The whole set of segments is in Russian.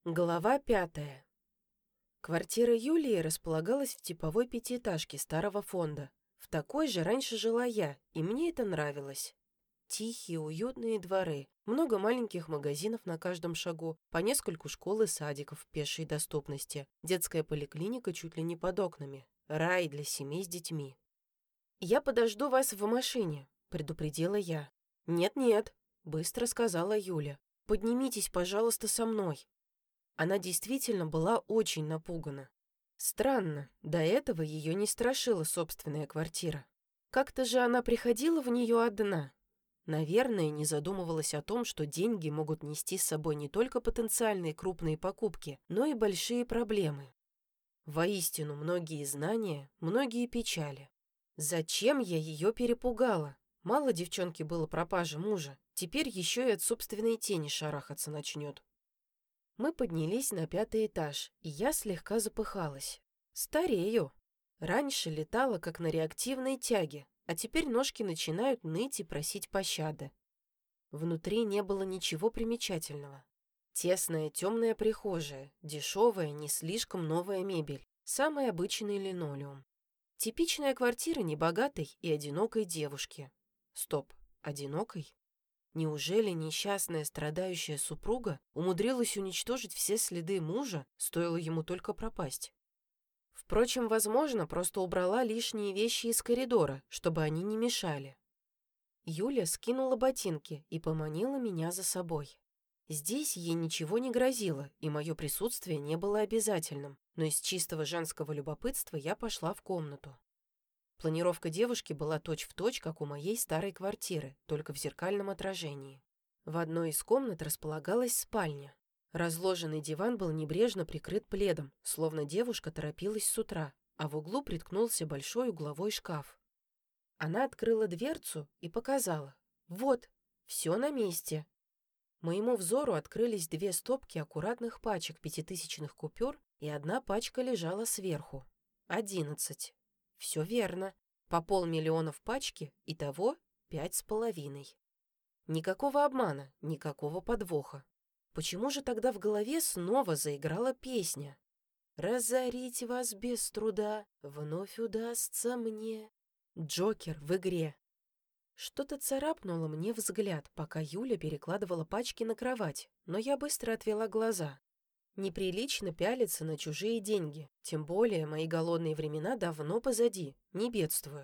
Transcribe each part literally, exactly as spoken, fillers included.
Глава пятая. Квартира Юлии располагалась в типовой пятиэтажке старого фонда. В такой же раньше жила я, и мне это нравилось. Тихие, уютные дворы, много маленьких магазинов на каждом шагу, по нескольку школ и садиков в пешей доступности, детская поликлиника чуть ли не под окнами. Рай для семей с детьми. «Я подожду вас в машине», — предупредила я. «Нет-нет», — быстро сказала Юля. «Поднимитесь, пожалуйста, со мной». Она действительно была очень напугана. Странно, до этого ее не страшила собственная квартира. Как-то же она приходила в нее одна. Наверное, не задумывалась о том, что деньги могут нести с собой не только потенциальные крупные покупки, но и большие проблемы. Воистину, многие знания, многие печали. Зачем я ее перепугала? Мало девчонке было пропажи мужа, теперь еще и от собственной тени шарахаться начнет. Мы поднялись на пятый этаж, и я слегка запыхалась. Старею. Раньше летала, как на реактивной тяге, а теперь ножки начинают ныть и просить пощады. Внутри не было ничего примечательного. Тесная темная прихожая, дешевая, не слишком новая мебель, самый обычный линолеум. Типичная квартира небогатой и одинокой девушки. Стоп, одинокой? Неужели несчастная страдающая супруга умудрилась уничтожить все следы мужа, стоило ему только пропасть? Впрочем, возможно, просто убрала лишние вещи из коридора, чтобы они не мешали. Юля скинула ботинки и поманила меня за собой. Здесь ей ничего не грозило, и мое присутствие не было обязательным, но из чистого женского любопытства я пошла в комнату. Планировка девушки была точь-в-точь, как у моей старой квартиры, только в зеркальном отражении. В одной из комнат располагалась спальня. Разложенный диван был небрежно прикрыт пледом, словно девушка торопилась с утра, а в углу приткнулся большой угловой шкаф. Она открыла дверцу и показала. Вот, все на месте. Моему взору открылись две стопки аккуратных пачек пятитысячных купюр, и одна пачка лежала сверху. Одиннадцать. Все верно. По полмиллиона в пачке, итого пять с половиной. Никакого обмана, никакого подвоха. Почему же тогда в голове снова заиграла песня? «Разорить вас без труда вновь удастся мне». Джокер в игре. Что-то царапнуло мне взгляд, пока Юля перекладывала пачки на кровать, но я быстро отвела глаза. Неприлично пялиться на чужие деньги, тем более мои голодные времена давно позади, не бедствую.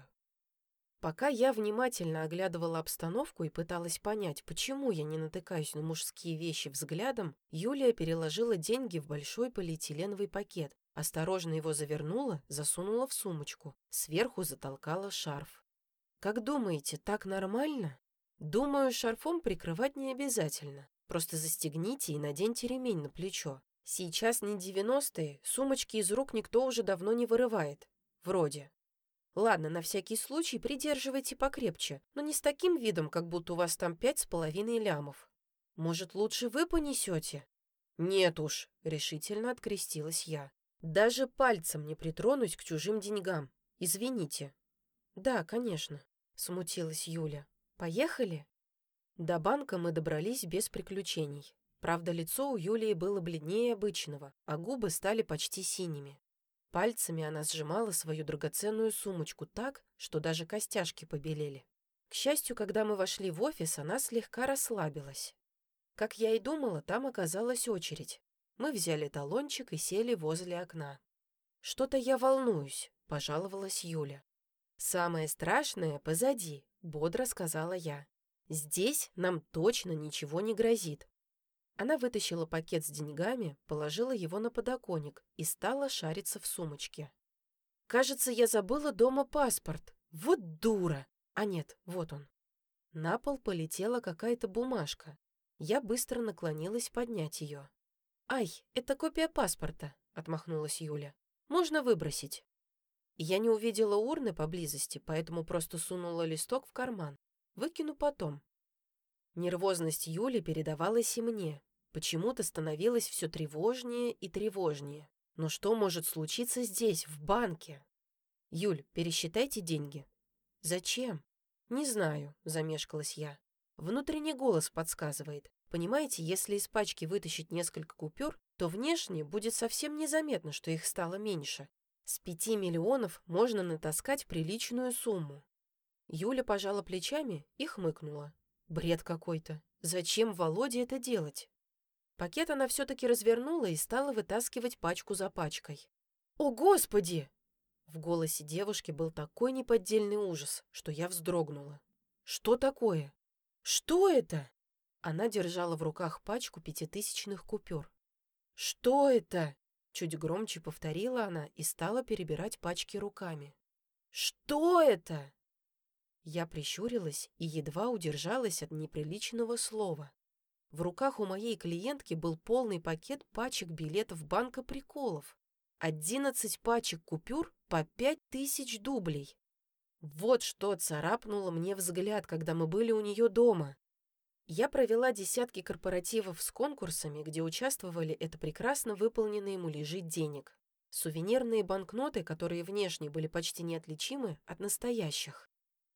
Пока я внимательно оглядывала обстановку и пыталась понять, почему я не натыкаюсь на мужские вещи взглядом, Юлия переложила деньги в большой полиэтиленовый пакет, осторожно его завернула, засунула в сумочку, сверху затолкала шарф. Как думаете, так нормально? Думаю, шарфом прикрывать не обязательно, просто застегните и наденьте ремень на плечо. Сейчас не девяностые, сумочки из рук никто уже давно не вырывает. Вроде. Ладно, на всякий случай придерживайте покрепче, но не с таким видом, как будто у вас там пять с половиной лямов. Может, лучше вы понесете? Нет уж, решительно открестилась я. Даже пальцем не притронусь к чужим деньгам. Извините. Да, конечно, смутилась Юля. Поехали? До банка мы добрались без приключений. Правда, лицо у Юлии было бледнее обычного, а губы стали почти синими. Пальцами она сжимала свою драгоценную сумочку так, что даже костяшки побелели. К счастью, когда мы вошли в офис, она слегка расслабилась. Как я и думала, там оказалась очередь. Мы взяли талончик и сели возле окна. «Что-то я волнуюсь», — пожаловалась Юля. «Самое страшное позади», — бодро сказала я. «Здесь нам точно ничего не грозит». Она вытащила пакет с деньгами, положила его на подоконник и стала шариться в сумочке. «Кажется, я забыла дома паспорт. Вот дура! А нет, вот он». На пол полетела какая-то бумажка. Я быстро наклонилась поднять ее. «Ай, это копия паспорта», — отмахнулась Юля. «Можно выбросить». Я не увидела урны поблизости, поэтому просто сунула листок в карман. Выкину потом. Нервозность Юли передавалась и мне. Почему-то становилось все тревожнее и тревожнее. Но что может случиться здесь, в банке? «Юль, пересчитайте деньги». «Зачем?» «Не знаю», — замешкалась я. Внутренний голос подсказывает. Понимаете, если из пачки вытащить несколько купюр, то внешне будет совсем незаметно, что их стало меньше. С пяти миллионов можно натаскать приличную сумму. Юля пожала плечами и хмыкнула. Бред какой-то. Зачем Володе это делать? Пакет она все-таки развернула и стала вытаскивать пачку за пачкой. «О, Господи!» В голосе девушки был такой неподдельный ужас, что я вздрогнула. «Что такое? Что это?» Она держала в руках пачку пятитысячных купюр. «Что это?» Чуть громче повторила она и стала перебирать пачки руками. «Что это?» Я прищурилась и едва удержалась от неприличного слова. В руках у моей клиентки был полный пакет пачек билетов банка приколов. Одиннадцать пачек купюр по пять тысяч дублей. Вот что царапнуло мне взгляд, когда мы были у нее дома. Я провела десятки корпоративов с конкурсами, где участвовали это прекрасно выполненные муляжи денег. Сувенирные банкноты, которые внешне были почти неотличимы от настоящих.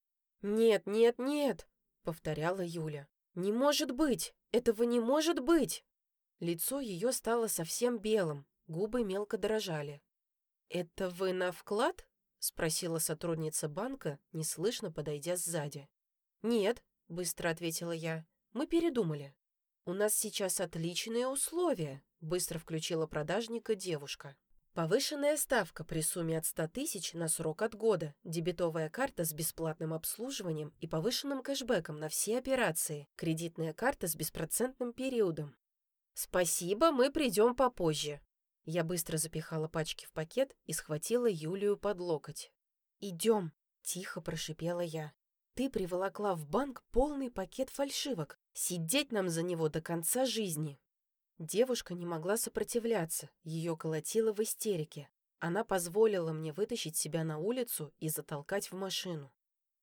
«Нет, нет, нет!» — повторяла Юля. «Не может быть! Этого не может быть!» Лицо ее стало совсем белым, губы мелко дрожали. «Это вы на вклад?» — спросила сотрудница банка, неслышно подойдя сзади. «Нет», — быстро ответила я, — «мы передумали». «У нас сейчас отличные условия», — быстро включила продажника девушка. «Повышенная ставка при сумме от ста тысяч на срок от года, дебетовая карта с бесплатным обслуживанием и повышенным кэшбэком на все операции, кредитная карта с беспроцентным периодом». «Спасибо, мы придем попозже». Я быстро запихала пачки в пакет и схватила Юлию под локоть. «Идем», — тихо прошипела я. «Ты приволокла в банк полный пакет фальшивок. Сидеть нам за него до конца жизни». Девушка не могла сопротивляться, ее колотило в истерике. Она позволила мне вытащить себя на улицу и затолкать в машину.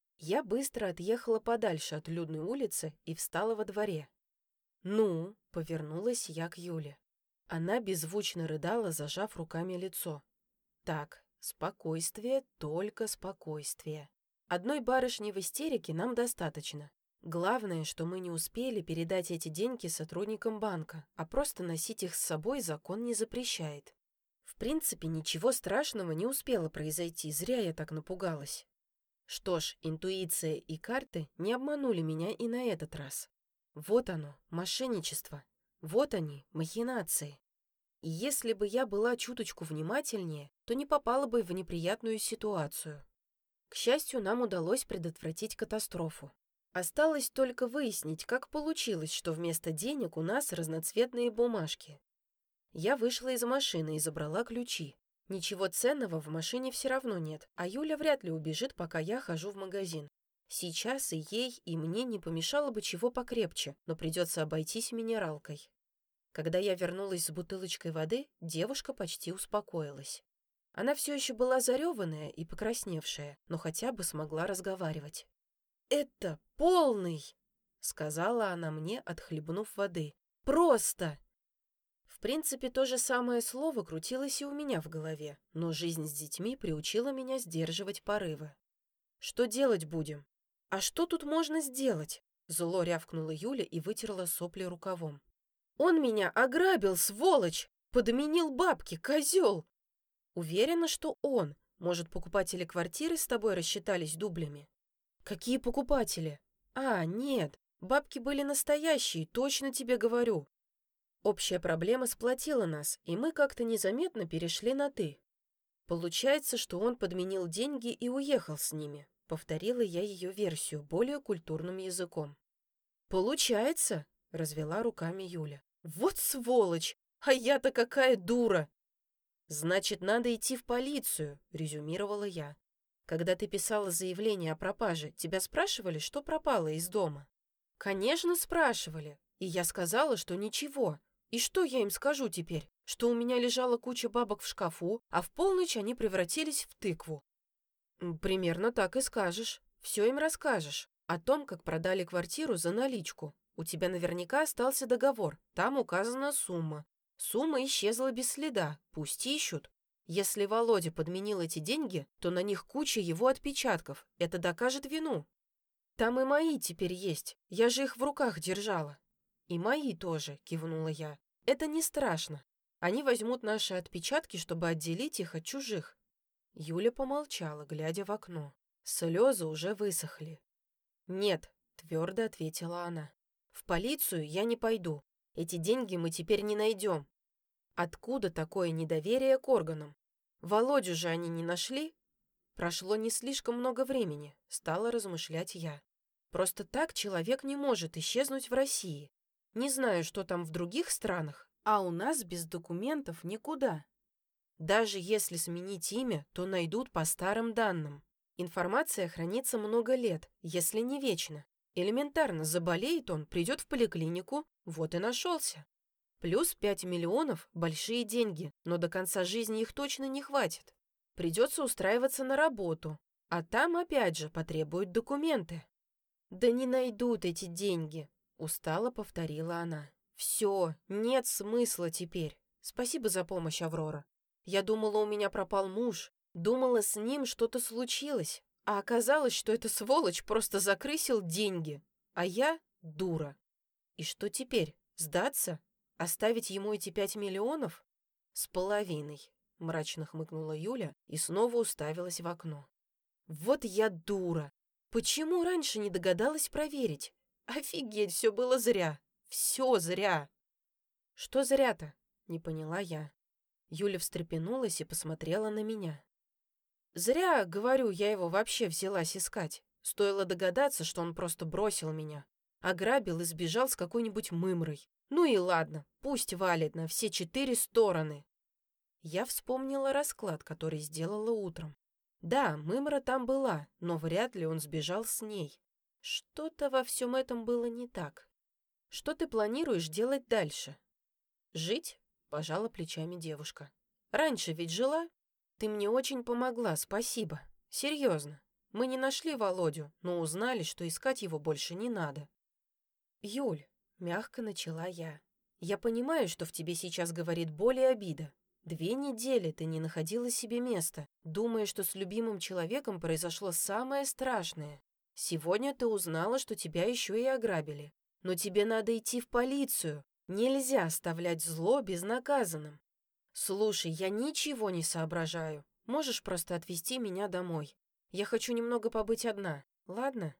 Я быстро отъехала подальше от людной улицы и встала во дворе. «Ну?» — повернулась я к Юле. Она беззвучно рыдала, зажав руками лицо. «Так, спокойствие, только спокойствие. Одной барышни в истерике нам достаточно. Главное, что мы не успели передать эти деньги сотрудникам банка, а просто носить их с собой закон не запрещает. В принципе, ничего страшного не успело произойти, зря я так напугалась. Что ж, интуиция и карты не обманули меня и на этот раз. Вот оно, мошенничество. Вот они, махинации. И если бы я была чуточку внимательнее, то не попала бы в неприятную ситуацию. К счастью, нам удалось предотвратить катастрофу. Осталось только выяснить, как получилось, что вместо денег у нас разноцветные бумажки. Я вышла из машины и забрала ключи. Ничего ценного в машине все равно нет, а Юля вряд ли убежит, пока я хожу в магазин. Сейчас и ей, и мне не помешало бы чего покрепче, но придется обойтись минералкой. Когда я вернулась с бутылочкой воды, девушка почти успокоилась. Она все еще была зареванная и покрасневшая, но хотя бы смогла разговаривать. «Это полный!» — сказала она мне, отхлебнув воды. «Просто!» В принципе, то же самое слово крутилось и у меня в голове, но жизнь с детьми приучила меня сдерживать порывы. «Что делать будем?» «А что тут можно сделать?» — зло рявкнула Юля и вытерла сопли рукавом. «Он меня ограбил, сволочь! Подменил бабки, козел!» «Уверена, что он. Может, покупатели квартиры с тобой рассчитались дублями?» «Какие покупатели?» «А, нет, бабки были настоящие, точно тебе говорю». Общая проблема сплотила нас, и мы как-то незаметно перешли на «ты». «Получается, что он подменил деньги и уехал с ними», — повторила я ее версию более культурным языком. «Получается?» — развела руками Юля. «Вот сволочь! А я-то какая дура!» «Значит, надо идти в полицию», — резюмировала я. «Когда ты писала заявление о пропаже, тебя спрашивали, что пропало из дома?» «Конечно, спрашивали. И я сказала, что ничего. И что я им скажу теперь? Что у меня лежала куча бабок в шкафу, а в полночь они превратились в тыкву?» «Примерно так и скажешь. Все им расскажешь. О том, как продали квартиру за наличку. У тебя наверняка остался договор. Там указана сумма. Сумма исчезла без следа. Пусть ищут. Если Володя подменил эти деньги, то на них куча его отпечатков. Это докажет вину. Там и мои теперь есть. Я же их в руках держала». «И мои тоже», — кивнула я. «Это не страшно». Они возьмут наши отпечатки, чтобы отделить их от чужих». Юля помолчала, глядя в окно. Слезы уже высохли. «Нет», — твердо ответила она. «В полицию я не пойду. Эти деньги мы теперь не найдем. Откуда такое недоверие к органам? Володю же они не нашли?» Прошло не слишком много времени, стала размышлять я. Просто так человек не может исчезнуть в России. Не знаю, что там в других странах, а у нас без документов никуда. Даже если сменить имя, то найдут по старым данным. Информация хранится много лет, если не вечно. Элементарно, заболеет он, придет в поликлинику, вот и нашелся. Плюс пять миллионов – большие деньги, но до конца жизни их точно не хватит. Придется устраиваться на работу, а там опять же потребуют документы. «Да не найдут эти деньги», – устало повторила она. «Все, нет смысла теперь. Спасибо за помощь, Аврора. Я думала, у меня пропал муж, думала, с ним что-то случилось, а оказалось, что эта сволочь просто закрысил деньги, а я – дура. И что теперь, сдаться? Оставить ему эти пять миллионов? С половиной», – мрачно хмыкнула Юля и снова уставилась в окно. «Вот я дура! Почему раньше не догадалась проверить? Офигеть, все было зря! Все зря!» «Что зря-то?» – не поняла я. Юля встрепенулась и посмотрела на меня. «Зря, говорю, я его вообще взялась искать. Стоило догадаться, что он просто бросил меня, ограбил и сбежал с какой-нибудь мымрой. Ну и ладно, пусть валит на все четыре стороны». Я вспомнила расклад, который сделала утром. Да, мымра там была, но вряд ли он сбежал с ней. Что-то во всем этом было не так. «Что ты планируешь делать дальше?» «Жить?» – пожала плечами девушка. «Раньше ведь жила? Ты мне очень помогла, спасибо. Серьезно. Мы не нашли Володю, но узнали, что искать его больше не надо». «Юль», – мягко начала я, – «я понимаю, что в тебе сейчас говорит боль и обида. Две недели ты не находила себе места, думая, что с любимым человеком произошло самое страшное. Сегодня ты узнала, что тебя еще и ограбили. Но тебе надо идти в полицию. Нельзя оставлять зло безнаказанным. Слушай, я ничего не соображаю. Можешь просто отвезти меня домой. Я хочу немного побыть одна, ладно?»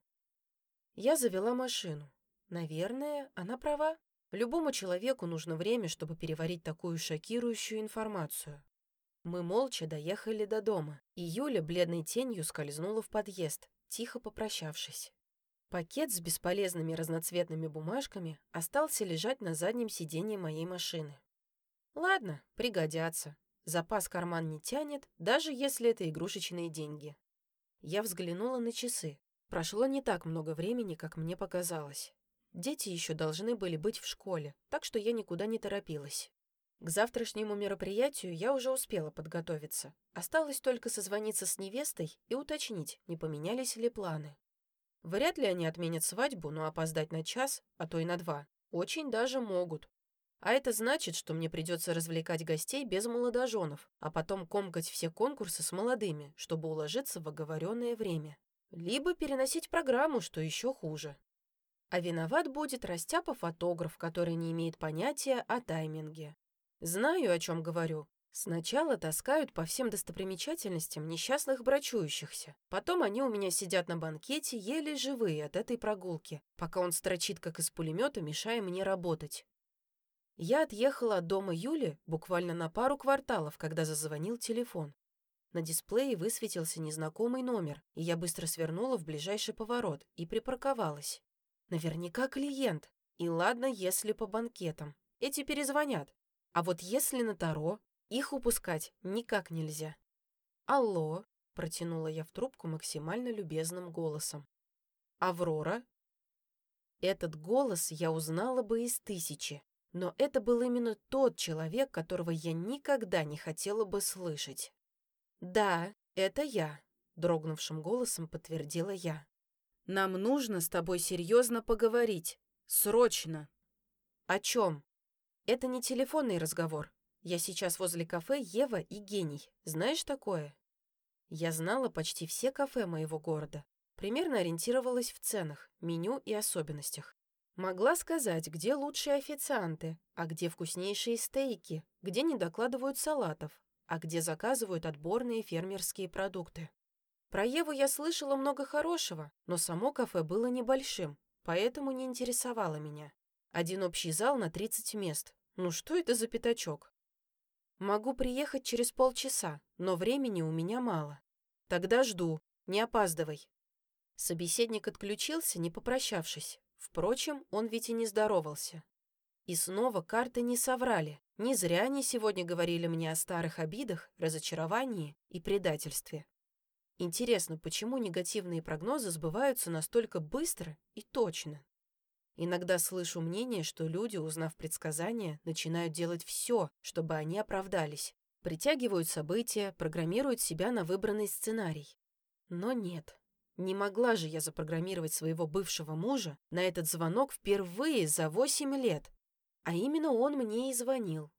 Я завела машину. Наверное, она права. Любому человеку нужно время, чтобы переварить такую шокирующую информацию. Мы молча доехали до дома, и Юля бледной тенью скользнула в подъезд, тихо попрощавшись. Пакет с бесполезными разноцветными бумажками остался лежать на заднем сиденье моей машины. Ладно, пригодятся. Запас карман не тянет, даже если это игрушечные деньги. Я взглянула на часы. Прошло не так много времени, как мне показалось. Дети еще должны были быть в школе, так что я никуда не торопилась. К завтрашнему мероприятию я уже успела подготовиться. Осталось только созвониться с невестой и уточнить, не поменялись ли планы. Вряд ли они отменят свадьбу, но опоздать на час, а то и на два, очень даже могут. А это значит, что мне придется развлекать гостей без молодоженов, а потом комкать все конкурсы с молодыми, чтобы уложиться в оговоренное время. Либо переносить программу, что еще хуже. А виноват будет растяпа-фотограф, который не имеет понятия о тайминге. Знаю, о чем говорю. Сначала таскают по всем достопримечательностям несчастных брачующихся. Потом они у меня сидят на банкете, еле живые от этой прогулки, пока он строчит как из пулемета, мешая мне работать. Я отъехала от дома Юли буквально на пару кварталов, когда зазвонил телефон. На дисплее высветился незнакомый номер, и я быстро свернула в ближайший поворот и припарковалась. Наверняка клиент. И ладно, если по банкетам. Эти перезвонят. А вот если на Таро, их упускать никак нельзя. «Алло», — протянула я в трубку максимально любезным голосом. «Аврора?» Этот голос я узнала бы из тысячи, но это был именно тот человек, которого я никогда не хотела бы слышать. «Да, это я», — дрогнувшим голосом подтвердила я. «Нам нужно с тобой серьезно поговорить. Срочно». «О чем?» «Это не телефонный разговор. Я сейчас возле кафе «Ева и Гений». Знаешь такое?» Я знала почти все кафе моего города. Примерно ориентировалась в ценах, меню и особенностях. Могла сказать, где лучшие официанты, а где вкуснейшие стейки, где не докладывают салатов, а где заказывают отборные фермерские продукты. Про Еву я слышала много хорошего, но само кафе было небольшим, поэтому не интересовало меня. Один общий зал на тридцать мест. Ну что это за пятачок? Могу приехать через полчаса, но времени у меня мало. Тогда жду, не опаздывай. Собеседник отключился, не попрощавшись. Впрочем, он ведь и не здоровался. И снова карты не соврали. Не зря они сегодня говорили мне о старых обидах, разочаровании и предательстве. Интересно, почему негативные прогнозы сбываются настолько быстро и точно? Иногда слышу мнение, что люди, узнав предсказания, начинают делать все, чтобы они оправдались. Притягивают события, программируют себя на выбранный сценарий. Но нет. Не могла же я запрограммировать своего бывшего мужа на этот звонок впервые за восемь лет. А именно он мне и звонил.